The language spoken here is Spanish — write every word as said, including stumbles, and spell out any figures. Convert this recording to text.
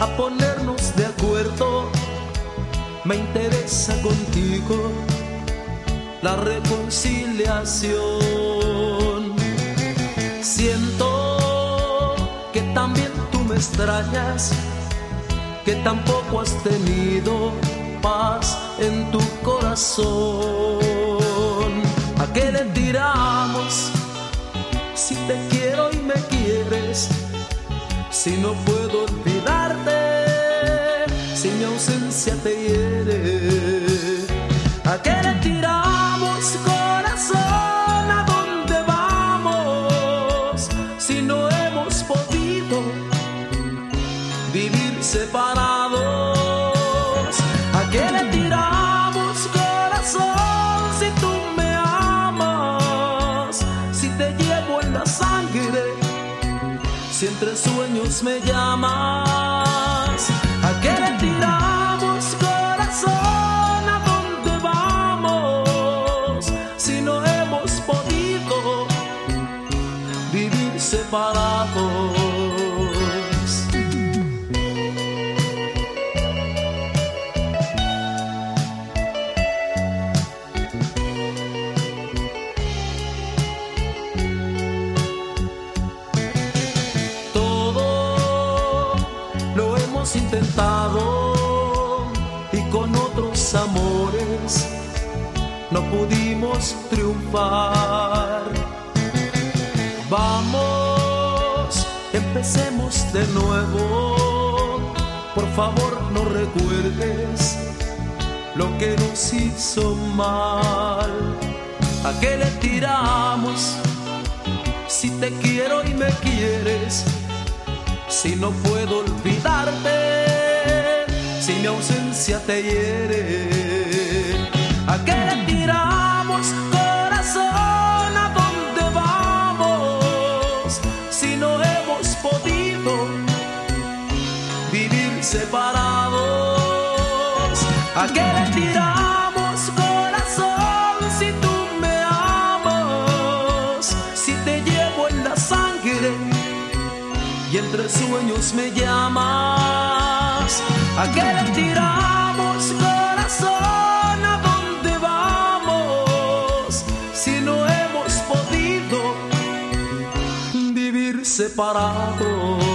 a ponernos de acuerdo. Me interesa contigo la reconciliación. Siento que también tú me extrañas, que tampoco has tenido paz en tu corazón. ¿A qué le tiramos si te quiero y me quieres? Si no puedo olvidarte, si mi ausencia te hiere. ¿A qué le tiramos, corazón? ¿A dónde vamos? Si no hemos podido vivir separados. ¿A qué le tiramos, corazón? Si tú me amas, si te llevo en la sangre, si entre sueños me llamas. ¿A qué le tiramos, corazón? ¿A dónde vamos? Si no hemos podido vivir separados. Intentado y con otros amores no pudimos triunfar. Vamos, empecemos de nuevo. Por favor, no recuerdes lo que nos hizo mal. ¿A qué le tiramos si te quiero y me quieres? Si no puedo olvidarte, si mi ausencia te hiere. ¿A qué le tiramos, corazón? ¿A dónde vamos? Si no hemos podido vivir separados. ¿A qué le tiramos, corazón? Si tú me amas, si te llevo en la sangre y entre sueños me llamas. ¿A qué le tiramos, corazón? ¿A dónde vamos? Si no hemos podido vivir separados.